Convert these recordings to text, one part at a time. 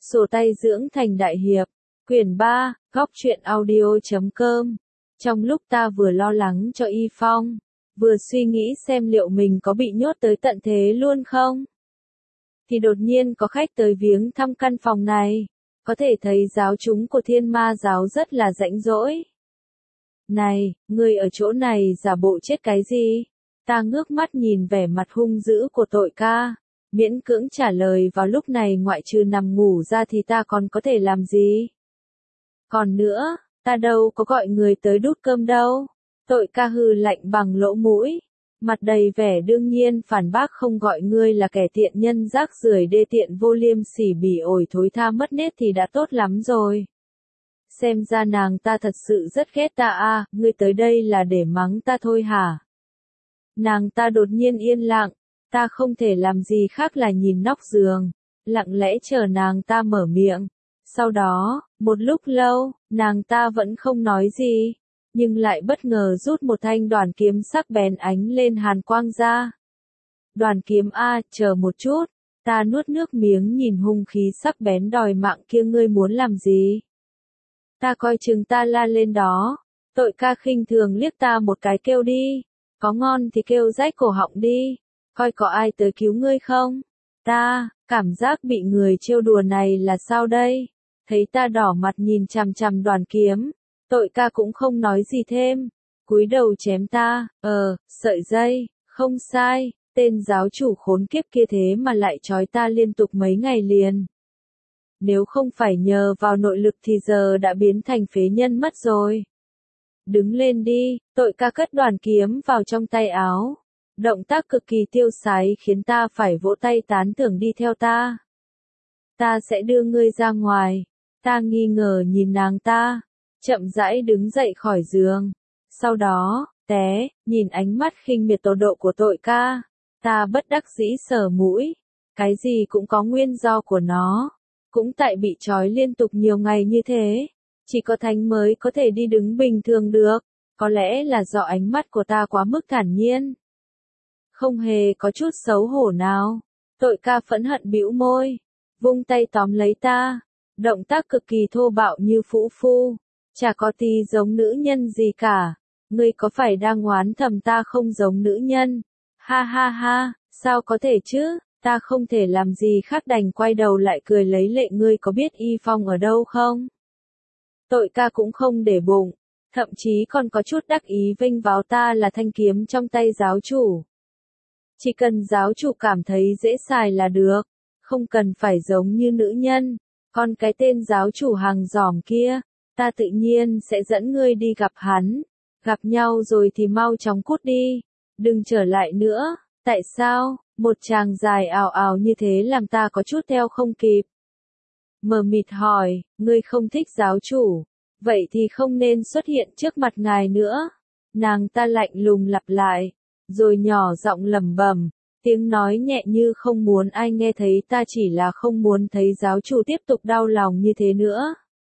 Sổ tay dưỡng thành đại hiệp, quyển 3, góc truyện audio.com. Trong lúc ta vừa lo lắng cho Y Phong, vừa suy nghĩ xem liệu mình có bị nhốt tới tận thế luôn không, thì đột nhiên có khách tới viếng thăm căn phòng này. Có thể thấy giáo chúng của Thiên Ma giáo rất là rãnh rỗi. Này, ngươi ở chỗ này giả bộ chết cái gì? Ta ngước mắt nhìn vẻ mặt hung dữ của tội ca, miễn cưỡng trả lời vào lúc này ngoại trừ nằm ngủ ra thì ta còn có thể làm gì? Còn nữa, ta đâu có gọi người tới đút cơm đâu. Tội ca hừ lạnh bằng lỗ mũi, mặt đầy vẻ đương nhiên phản bác, không gọi ngươi là kẻ tiện nhân rác rưởi đê tiện vô liêm sỉ bỉ ổi thối tha mất nết thì đã tốt lắm rồi. Xem ra nàng ta thật sự rất ghét ta à, ngươi tới đây là để mắng ta thôi hả? Nàng ta đột nhiên yên lặng, ta không thể làm gì khác là nhìn nóc giường, lặng lẽ chờ nàng ta mở miệng. Sau đó, một lúc lâu, nàng ta vẫn không nói gì, nhưng lại bất ngờ rút một thanh đoàn kiếm sắc bén ánh lên hàn quang ra. Đoàn kiếm a, chờ một chút, ta nuốt nước miếng nhìn hung khí sắc bén đòi mạng kia, ngươi muốn làm gì? Ta coi chừng ta la lên đó. Tội ca khinh thường liếc ta một cái, kêu đi, có ngon thì kêu rách cổ họng đi, coi có ai tới cứu ngươi không? Ta, cảm giác bị người trêu đùa này là sao đây? Thấy ta đỏ mặt nhìn chằm chằm đoàn kiếm, tội ca cũng không nói gì thêm, cúi đầu chém ta. Sợi dây, không sai, tên giáo chủ khốn kiếp kia thế mà lại trói ta liên tục mấy ngày liền. Nếu không phải nhờ vào nội lực thì giờ đã biến thành phế nhân mất rồi. Đứng lên đi, tội ca cất đoàn kiếm vào trong tay áo. Động tác cực kỳ tiêu sái khiến ta phải vỗ tay tán thưởng, đi theo ta. Ta sẽ đưa ngươi ra ngoài. Ta nghi ngờ nhìn nàng ta, chậm rãi đứng dậy khỏi giường. Sau đó, nhìn ánh mắt khinh miệt tột độ của tội ca, ta bất đắc dĩ sờ mũi. Cái gì cũng có nguyên do của nó. Cũng tại bị trói liên tục nhiều ngày như thế, chỉ có thánh mới có thể đi đứng bình thường được. Có lẽ là do ánh mắt của ta quá mức thản nhiên, không hề có chút xấu hổ nào. Tội ca phẫn hận bĩu môi, vung tay tóm lấy ta, động tác cực kỳ thô bạo như phũ phu, chả có tí giống nữ nhân gì cả. Ngươi có phải đang oán thầm ta không giống nữ nhân? Ha ha ha, sao có thể chứ? Ta không thể làm gì khác đành quay đầu lại cười lấy lệ. Ngươi có biết Y Phong ở đâu không? Tội ca cũng không để bụng, thậm chí còn có chút đắc ý vênh váo ta là thanh kiếm trong tay giáo chủ. Chỉ cần giáo chủ cảm thấy dễ xài là được, không cần phải giống như nữ nhân. Còn cái tên giáo chủ hàng giỏm kia, ta tự nhiên sẽ dẫn ngươi đi gặp hắn. Gặp nhau rồi thì mau chóng cút đi, đừng trở lại nữa. Tại sao? Một tràng dài ào ào như thế làm ta có chút theo không kịp. Mờ mịt hỏi, ngươi không thích giáo chủ, vậy thì không nên xuất hiện trước mặt ngài nữa. Nàng ta lạnh lùng lặp lại, rồi nhỏ giọng lẩm bẩm, tiếng nói nhẹ như không muốn ai nghe thấy. Ta chỉ là không muốn thấy giáo chủ tiếp tục đau lòng như thế nữa.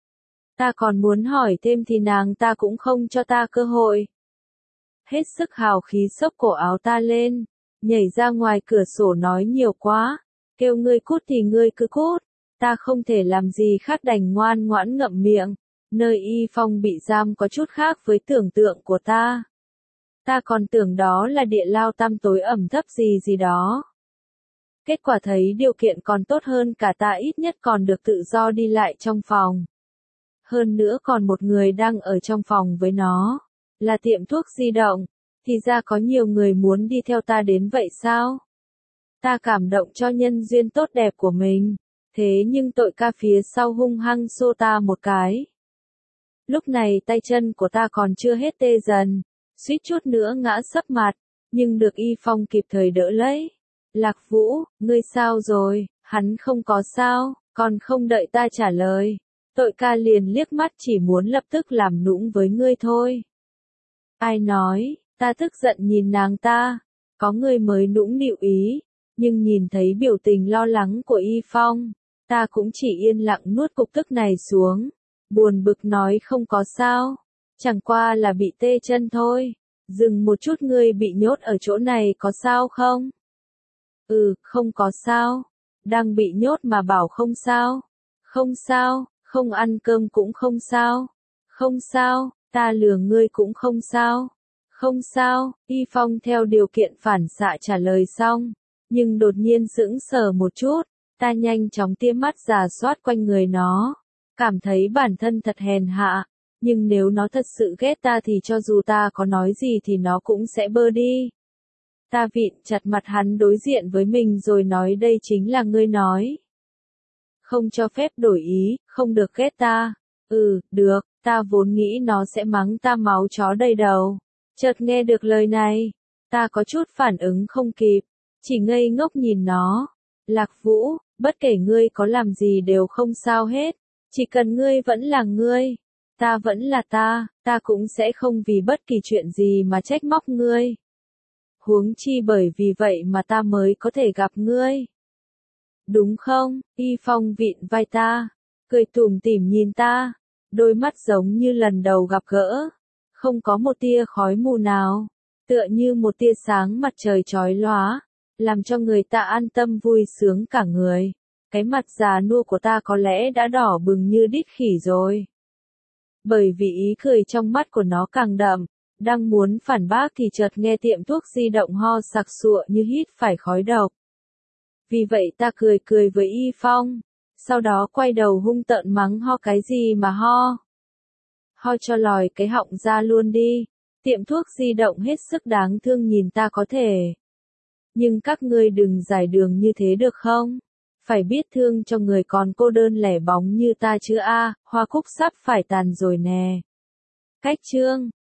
Ta còn muốn hỏi thêm thì nàng ta cũng không cho ta cơ hội. Hết sức hào khí xốc cổ áo ta lên, nhảy ra ngoài cửa sổ, nói nhiều quá, kêu ngươi cút thì ngươi cứ cút. Ta không thể làm gì khác đành ngoan ngoãn ngậm miệng. Nơi Y Phong bị giam có chút khác với tưởng tượng của ta. Ta còn tưởng đó là địa lao tăm tối ẩm thấp gì đó. Kết quả thấy điều kiện còn tốt hơn cả ta, ít nhất còn được tự do đi lại trong phòng. Hơn nữa còn một người đang ở trong phòng với nó, là tiệm thuốc di động. Thì ra có nhiều người muốn đi theo ta đến vậy sao? Ta cảm động cho nhân duyên tốt đẹp của mình. Thế nhưng tội ca phía sau hung hăng xô ta một cái. Lúc này tay chân của ta còn chưa hết tê dần, suýt chút nữa ngã sấp mặt, nhưng được Y Phong kịp thời đỡ lấy. Lạc Vũ, ngươi sao rồi? Hắn không có sao. Còn không đợi ta trả lời, tội ca liền liếc mắt, chỉ muốn lập tức làm nũng với ngươi thôi. Ai nói? Ta tức giận nhìn nàng ta, có người mới nũng nịu ý, nhưng nhìn thấy biểu tình lo lắng của Y Phong, ta cũng chỉ yên lặng nuốt cục tức này xuống, buồn bực nói không có sao, chẳng qua là bị tê chân thôi. Dừng một chút, ngươi bị nhốt ở chỗ này có sao không? Không có sao, đang bị nhốt mà bảo không sao. Không sao, không ăn cơm cũng không sao. Không sao, ta lừa ngươi cũng không sao. Không sao, Y Phong theo điều kiện phản xạ trả lời xong, nhưng đột nhiên sững sờ một chút, ta nhanh chóng tia mắt rà soát quanh người nó, cảm thấy bản thân thật hèn hạ, nhưng nếu nó thật sự ghét ta thì cho dù ta có nói gì thì nó cũng sẽ bơ đi. Ta vịn chặt mặt hắn đối diện với mình rồi nói đây chính là ngươi nói. Không cho phép đổi ý, không được ghét ta. Được, ta vốn nghĩ nó sẽ mắng ta máu chó đầy đầu. Chợt nghe được lời này, ta có chút phản ứng không kịp, chỉ ngây ngốc nhìn nó. Lạc Vũ, bất kể ngươi có làm gì đều không sao hết, chỉ cần ngươi vẫn là ngươi, ta vẫn là ta cũng sẽ không vì bất kỳ chuyện gì mà trách móc ngươi. Huống chi bởi vì vậy mà ta mới có thể gặp ngươi. Đúng không? Y Phong vịn vai ta, cười tủm tỉm nhìn ta, đôi mắt giống như lần đầu gặp gỡ, không có một tia khói mù nào, tựa như một tia sáng mặt trời chói lóa, làm cho người ta an tâm vui sướng cả người. Cái mặt già nua của ta có lẽ đã đỏ bừng như đít khỉ rồi. Bởi vì ý cười trong mắt của nó càng đậm, đang muốn phản bác thì chợt nghe tiệm thuốc di động ho sặc sụa như hít phải khói độc. Vì vậy ta cười cười với Y Phong, sau đó quay đầu hung tợn mắng ho cái gì mà ho. Ho cho lòi cái họng ra luôn đi. Tiệm thuốc di động hết sức đáng thương nhìn ta có thể. Nhưng các ngươi đừng giải đường như thế được không? Phải biết thương cho người còn cô đơn lẻ bóng như ta chứ a, hoa cúc sắp phải tàn rồi nè. Cách chương